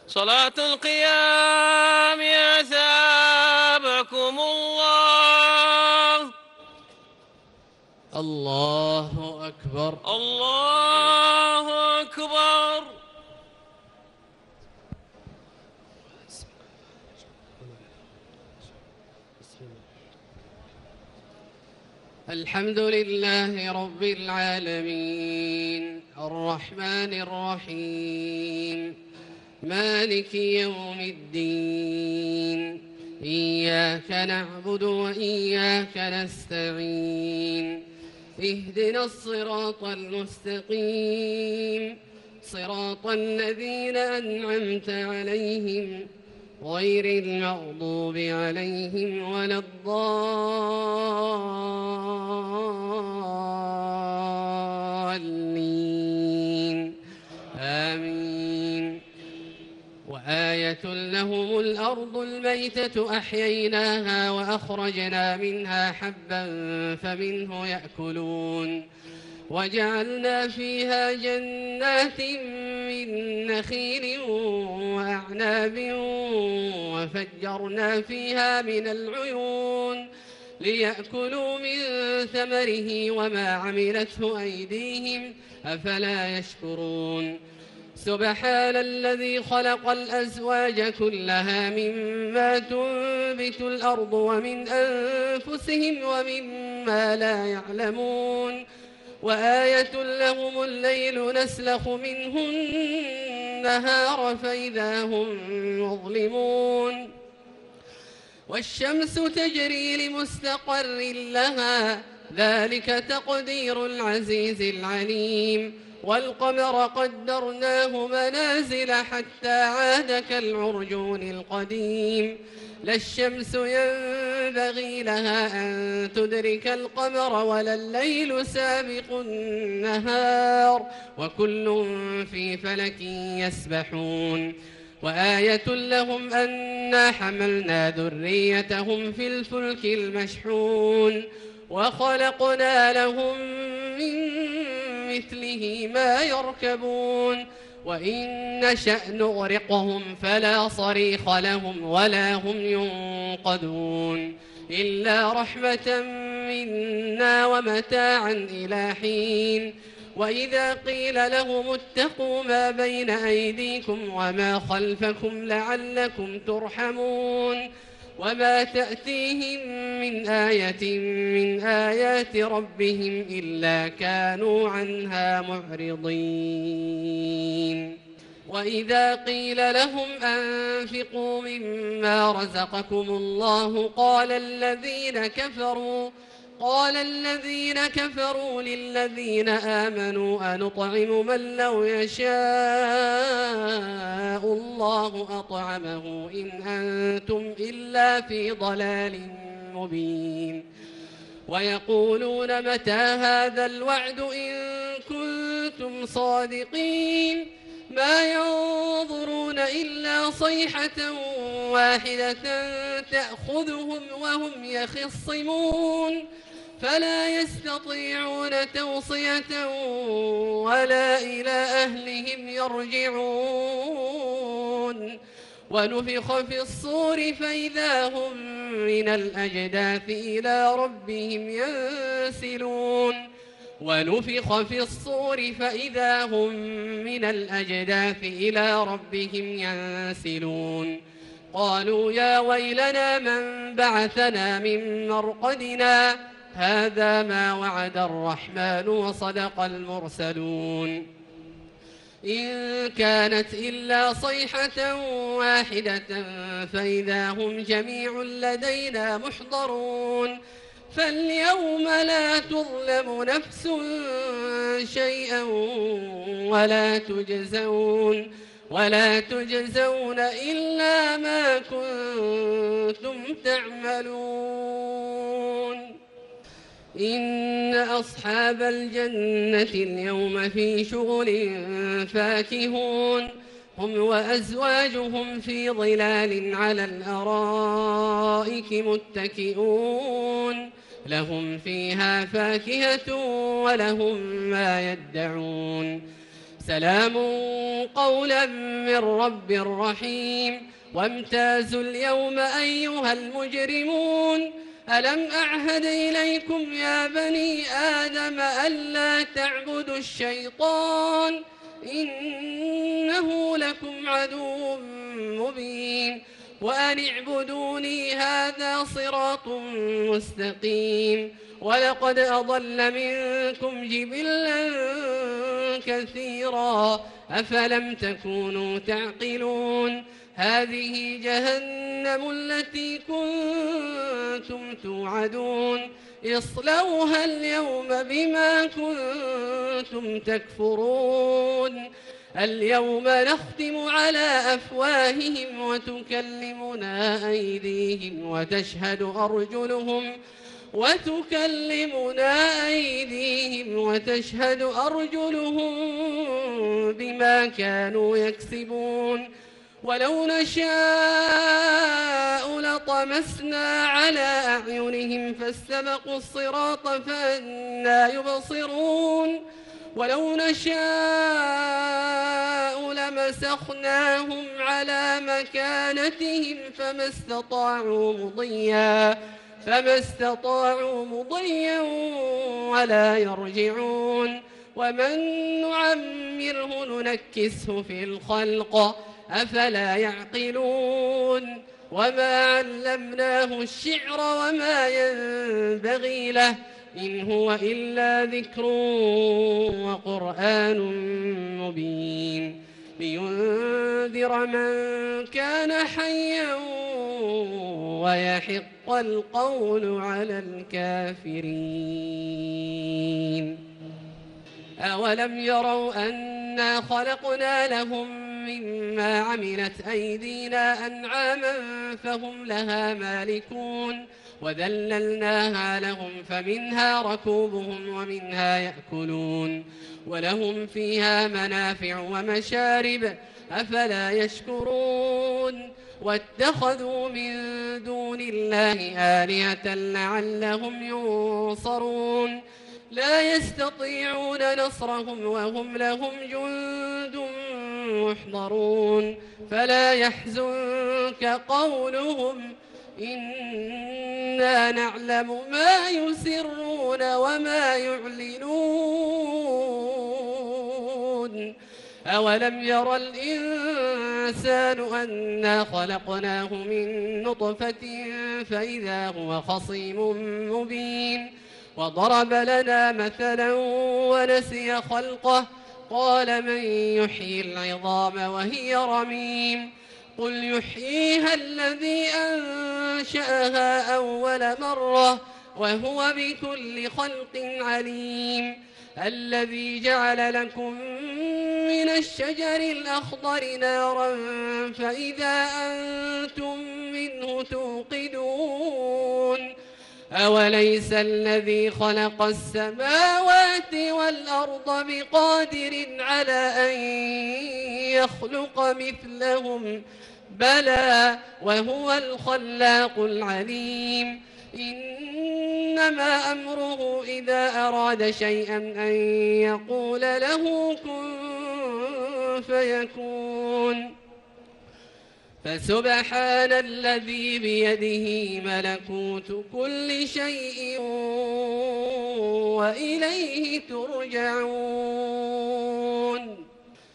صلاة القيام أثابكم الله. الله أكبر. الله أكبر. الحمد لله رب العالمين الرحمن الرحيم مالك يوم الدين إياك نعبد وإياك نستعين اهدنا الصراط المستقيم صراط الذين أنعمت عليهم غير المغضوب عليهم ولا الضالين آمين. وآية لهم الأرض الميتة أحييناها وأخرجنا منها حبا فمنه يأكلون وجعلنا فيها جنات من نخيل وأعناب وفجرنا فيها من العيون ليأكلوا من ثمره وما عملته أيديهم أفلا يشكرون. سبحان الذي خلق الأزواج كلها مما تنبت الأرض ومن أنفسهم ومما لا يعلمون. وآية لهم الليل نسلخ منه النهار فإذا هم مظلمون. والشمس تجري لمستقر لها ذلك تقدير العزيز العليم. والقمر قدرناه منازل حتى عاد كالعرجون القديم. لا الشمس ينبغي لها أن تدرك القمر ولا الليل سابق النهار وكل في فلك يسبحون. وآية لهم أنا حملنا ذريتهم في الفلك المشحون وخلقنا لهم من مثله ما يركبون وإن نشأ نغرقهم فلا صريخ لهم ولا هم ينقذون إلا رحمة منا ومتاعا إلى حين. وإذا قيل لهم اتقوا ما بين أيديكم وما خلفكم لعلكم ترحمون وما تأتيهم من آية من آيات ربهم إلا كانوا عنها معرضين. وإذا قيل لهم أنفقوا مما رزقكم الله قال الذين كفروا للذين آمنوا أنطعم من لو يشاء الله أطعمه إن أنتم إلا في ضلال مبين. ويقولون متى هذا الوعد إن كنتم صادقين ما ينظرون إلا صيحة واحدة تأخذهم وهم يخصمون فلا يستطيعون توصية ولا إلى أهلهم يرجعون. ونفخ في الصور فإذا هم من الأجداث إلى ربهم ينسلون. ونفخ في الصور فإذا هم من الأجداث إلى ربهم ينسلون. قالوا يا ويلنا من بعثنا من مرقدنا هذا ما وعد الرحمن وصدق المرسلون. إن كانت إلا صيحة واحدة فإذا هم جميع لدينا محضرون. فاليوم لا تظلم نفس شيئا ولا تجزون إلا ما كنتم تعملون. إن أصحاب الجنة اليوم في شغل فاكهون هم وأزواجهم في ظلال على الأرائك متكئون لهم فيها فاكهة ولهم ما يدعون. سلام قولا من رب رحيم. وامتازوا اليوم أيها المجرمون ألم أعهد إليكم يا بني آدم ألا تعبدوا الشيطان إنه لكم عدو مبين وأن اعبدوني هذا صراط مستقيم. ولقد أضل منكم جبلا كثيرا أفلم تكونوا تعقلون. هذه جهنم التي كنتم توعدون اصلوها اليوم بما كنتم تكفرون. اليوم نختم على أفواههم وتكلمنا أيديهم وتشهد أرجلهم بما كانوا يكسبون. ولو نشاء لطمسنا على أعينهم فاستبقوا الصراط فأنى يبصرون. ولو نشاء لمسخناهم على مكانتهم فما استطاعوا مضيا ولا يرجعون. ومن نعمره ننكسه في الخلق أفلا يعقلون. وما علمناه الشعر وما ينبغي له إن هو إلا ذكر وقرآن مبين لينذر من كان حيا ويحق القول على الكافرين. أولم يروا أنا خلقنا لهم مما عملت أيدينا أنعاما فهم لها مالكون وذللناها لهم فمنها ركوبهم ومنها يأكلون ولهم فيها منافع ومشارب أفلا يشكرون. واتخذوا من دون الله آلهة لعلهم ينصرون لا يستطيعون نصرهم وهم لهم جند محضرون. فلا يحزنك قولهم إنا نعلم ما يسرون وما يعلنون. أولم ير الإنسان أنا خلقناه من نطفة فإذا هو خصيم مبين وضرب لنا مثلا ونسي خلقه قال من يحيي العظام وهي رميم قل يحييها الذي أنشأها أول مرة وهو بكل خلق عليم. الذي جعل لكم من الشجر الأخضر نارا فإذا أنتم منه توقدون. أوليس الذي خلق السماوات والأرض بقادر على أن يخلق مثلهم بلى وهو الخلاق العليم. إنما أمره إذا أراد شيئا أن يقول له كن فيكون. فسبحان الذي بيده ملكوت كل شيء وإليه ترجعون.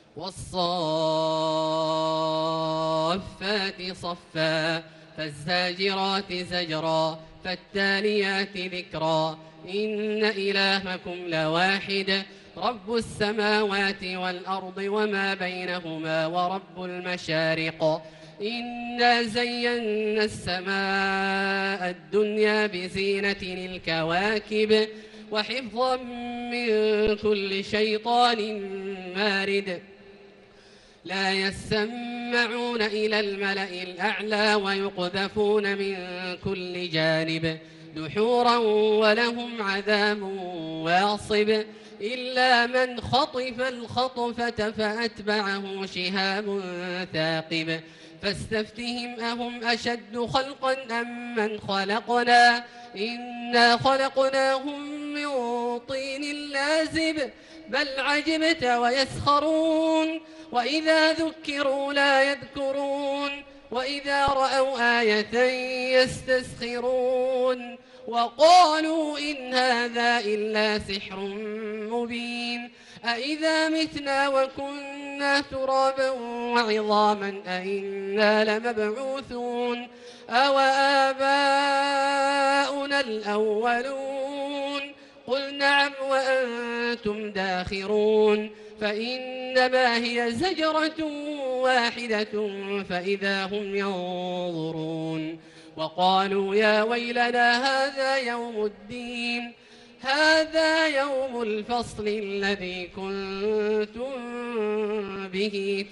والصافات صفا فالزاجرات زجرا فالتاليات ذكرا إن إلهكم لواحد رب السماوات والأرض وما بينهما ورب المشارق. إنا زينا السماء الدنيا بزينة الكواكب وحفظا من كل شيطان مارد. لا يسمعون إلى الملأ الأعلى ويقذفون من كل جانب دحورا ولهم عذاب واصب إلا من خطف الخطفة فأتبعه شهاب ثاقب. فاستفتهم أهم أشد خلقا أم من خلقنا إنا خلقناهم من طين لازب بل عجبت ويسخرون وإذا ذكروا لا يذكرون وإذا رأوا آية يستسخرون وقالوا إن هذا إلا سحر مبين أإذا متنا وكنا ترابا وعظاما أإنا لمبعوثون أو آباؤنا الأولون قل نعم وأنتم داخرون فإنما هي زجرة واحدة فإذا هم ينظرون وقالوا يا ويلنا هذا يوم الدين هذا يوم الفصل الذي كنتم به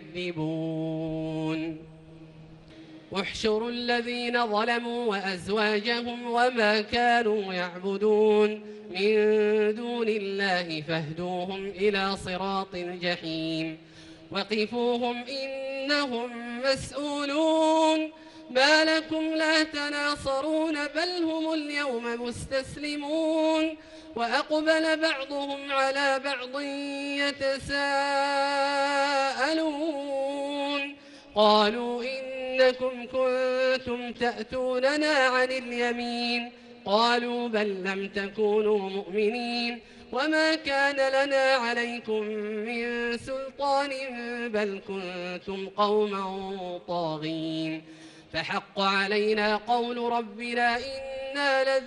تكذبون احشروا الذين ظلموا وأزواجهم وما كانوا يعبدون من دون الله فاهدوهم إلى صراط الجحيم وقفوهم إنهم مسؤولون ما لكم لا تناصرون بل هم اليوم مستسلمون وأقبل بعضهم على بعض يتساءلون قالوا إنكم كنتم تأتوننا عن اليمين قالوا بل لم تكونوا مؤمنين وما كان لنا عليكم من سلطان بل كنتم قوما طاغين فحق علينا قول ربنا إنا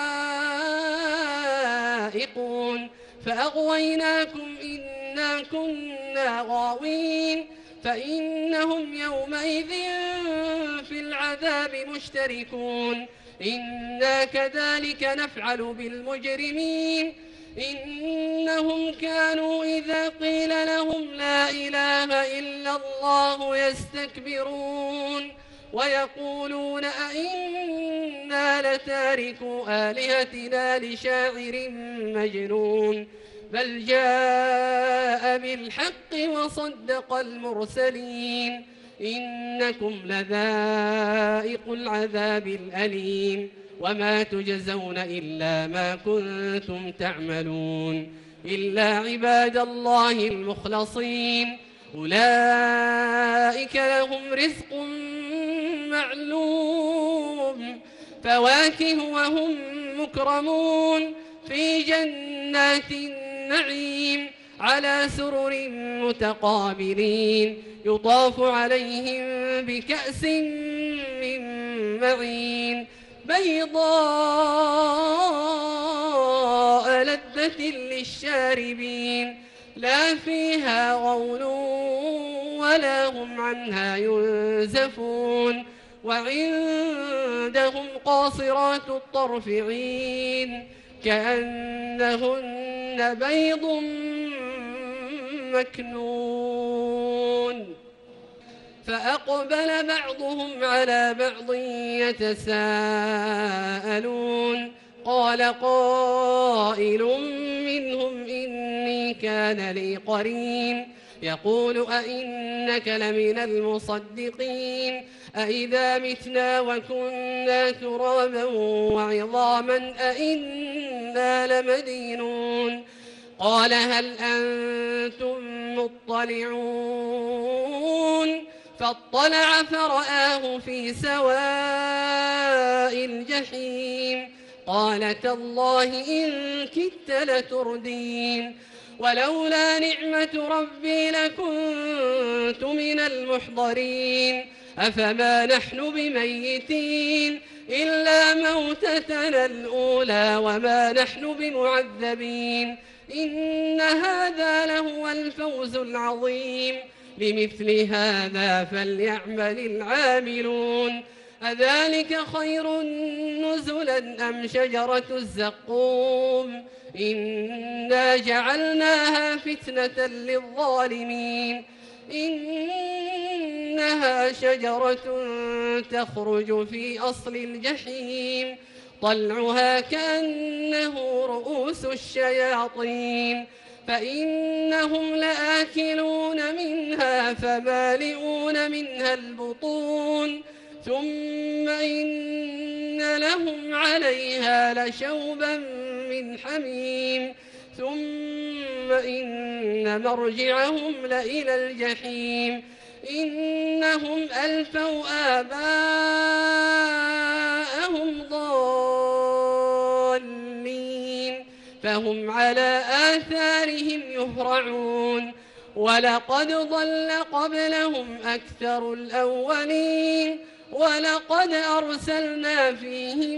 لذائقون فأغويناكم إنا كنا غاوين فإنهم يومئذ في العذاب مشتركون إنا كذلك نفعل بالمجرمين إنهم كانوا إذا قيل لهم لا إله إلا الله يستكبرون ويقولون أئنا لتاركوا آلهتنا لشاعر مجنون بل جاء بالحق وصدق المرسلين إنكم لذائق العذاب الأليم وما تجزون إلا ما كنتم تعملون إلا عباد الله المخلصين أولئك لهم رزق معلوم فواكه وهم مكرمون في جنات النعيم على سرر متقابلين يطاف عليهم بكأس من معين بيضاء لذة للشاربين لا فيها غول ولا هم عنها ينزفون وعندهم قاصرات الطرف عين كأنهن بيض مكنون فأقبل بعضهم على بعض يتساءلون قال قائل منهم إني كان لي قرين يقول أئنك لمن المصدقين أئذا متنا وكنا ترابا وعظاما أئنا لمدينون قال هل أنتم مطلعون فاطلع فرآه في سواء الجحيم قال تالله إن كدت لتردين ولولا نعمة ربي لكنت من المحضرين أفما نحن بميتين إلا موتتنا الأولى وما نحن بمعذبين إن هذا لهو الفوز العظيم لمثل هذا فليعمل العاملون أذلك خير نزلا أم شجرة الزقوم إنا جعلناها فتنة للظالمين إنها شجرة تخرج في أصل الجحيم طلعها كأنه رؤوس الشياطين فإنهم لآكلون منها فمالئون منها البطون ثم إن لهم عليها لشوبا من حميم ثم إن مرجعهم لإلى الجحيم إنهم ألفوا آباءهم ضالين فهم على آثارهم يهرعون ولقد ضل قبلهم أكثر الأولين ولقد أرسلنا فيهم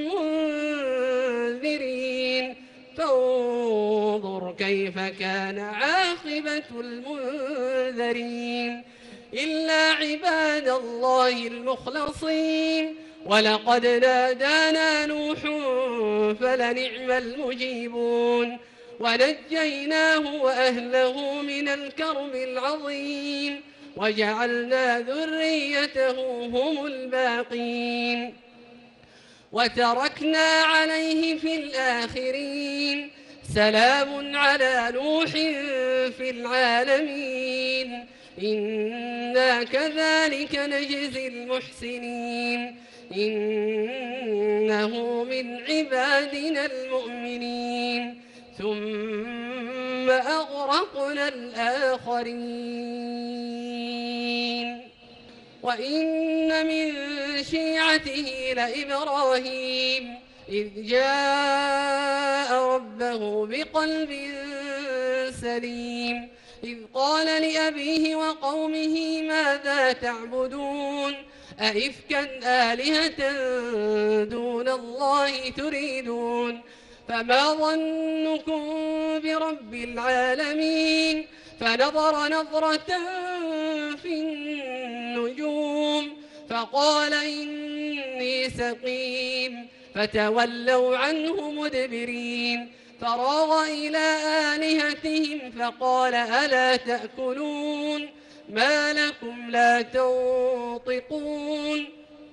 منذرين فانظر كيف كان عاقبة المنذرين إلا عباد الله المخلصين ولقد نادانا نوح فلنعم المجيبون ونجيناه وأهله من الكرب العظيم وجعلنا ذريته هم الباقين وتركنا عليه في الآخرين سلام على نوح في العالمين إنا كذلك نجزي المحسنين إنه من عبادنا المؤمنين ثم أغرقنا الآخرين وإن من شيعته لإبراهيم إذ جاء ربه بقلب سليم إذ قال لأبيه وقومه ماذا تعبدون أئفكا آلهة دون الله تريدون فما ظنكم برب العالمين فنظر نظرة في النجوم فقال إني سقيم فتولوا عنه مدبرين فراغ إلى آلهتهم فقال ألا تأكلون ما لكم لا تنطقون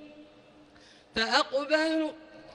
فأقبلوا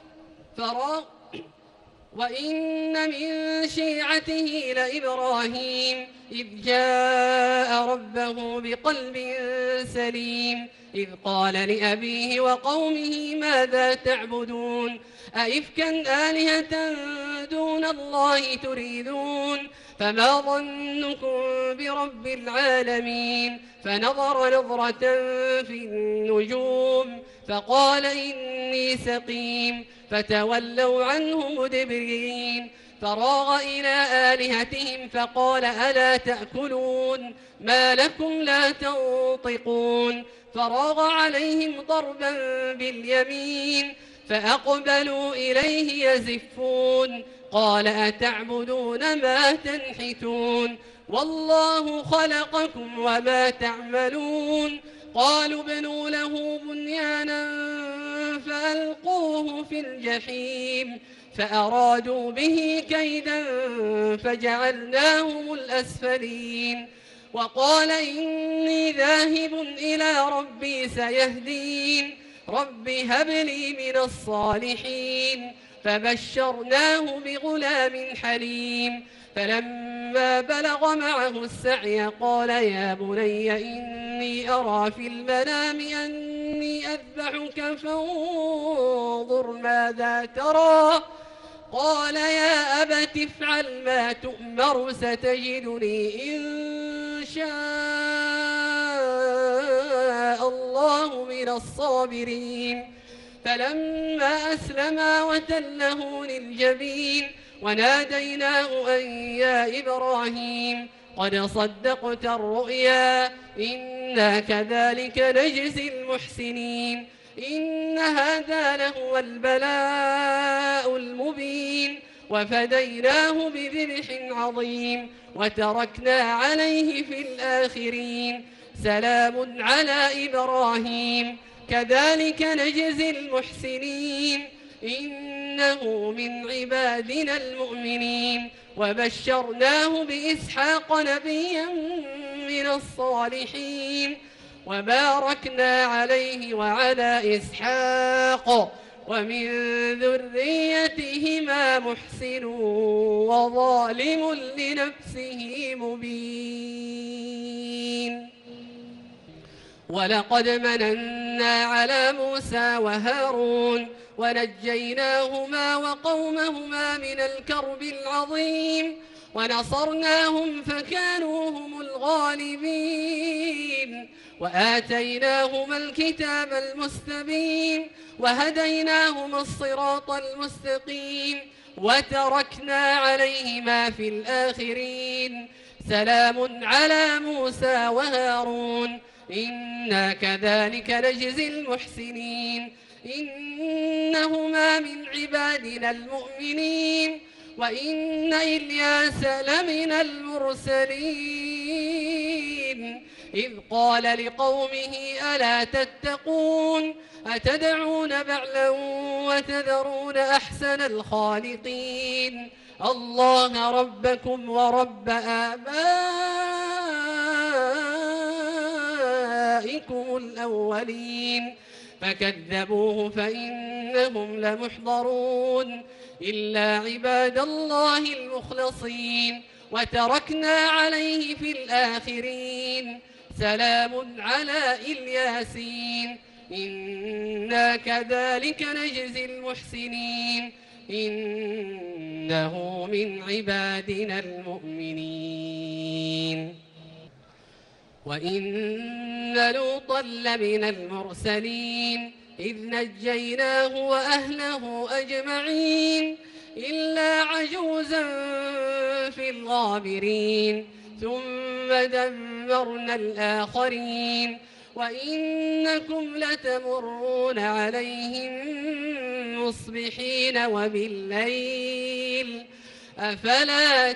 وإن من شيعته لإبراهيم إذ جاء ربه بقلب سليم إذ قال لأبيه وقومه ماذا تعبدون أئفكا آلهة دون الله تريدون فما ظنكم برب العالمين فنظر نظرة في النجوم فقال إني سقيم فتولوا عنه مدبرين فراغ إلى آلهتهم فقال ألا تأكلون ما لكم لا تنطقون فراغ عليهم ضربا باليمين فأقبلوا إليه يزفون قال أتعبدون ما تنحتون والله خلقكم وما تعملون قالوا ابنوا له بنيانا فألقوه في الجحيم فأرادوا به كيدا فجعلناهم الأسفلين وقال إني ذاهب إلى ربي سيهدين رب هب لي من الصالحين فبشرناه بغلام حليم فلما بلغ معه السعي قال يا بني إني أرى في المنام أني أذبحك فانظر ماذا ترى قال يا أبت افعل ما تؤمر ستجدني إن شاء الله من الصابرين فلما أسلما وتله للجبين وناديناه أن يا إبراهيم قد صدقت الرؤيا إنا كذلك نجزي المحسنين إن هذا لهو البلاء المبين وفديناه بذبح عظيم وتركنا عليه في الآخرين سلام على إبراهيم كذلك نجزي المحسنين إنه من عبادنا المؤمنين وبشرناه بإسحاق نبيا من الصالحين وباركنا عليه وعلى إسحاق ومن ذريتهما محسن وظالم لنفسه مبين ولقد مننا على موسى وهارون ونجيناهما وقومهما من الكرب العظيم ونصرناهم فكانوا هم الغالبين وآتيناهما الكتاب المستبين وهديناهما الصراط المستقيم وتركنا عليهما في الآخرين سلام على موسى وهارون إنا كذلك نجزي المحسنين إنهما من عبادنا المؤمنين وإن إلياس لمن المرسلين إذ قال لقومه ألا تتقون أتدعون بعلا وتذرون أحسن الخالقين الله ربكم ورب آبائكم الأولين فكذبوه فإنهم لمحضرون إلا عباد الله المخلصين وتركنا عليه في الآخرين سلام على الياسين إنا كذلك نجزي المحسنين إنه من عبادنا المؤمنين وإن لوطا لمن المرسلين إذ نجيناه وأهله أجمعين إلا عجوزا في الغابرين ثم دمرنا الآخرين وإنكم لتمرون عليهم مصبحين وبالليل أفلا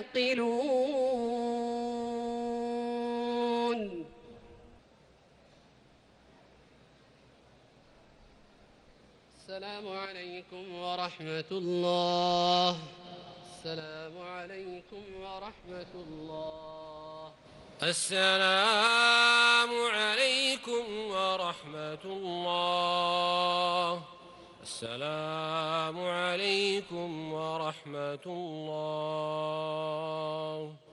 تعقلون السلام عليكم ورحمة الله السلام عليكم ورحمة الله السلام عليكم ورحمة الله السلام عليكم ورحمة الله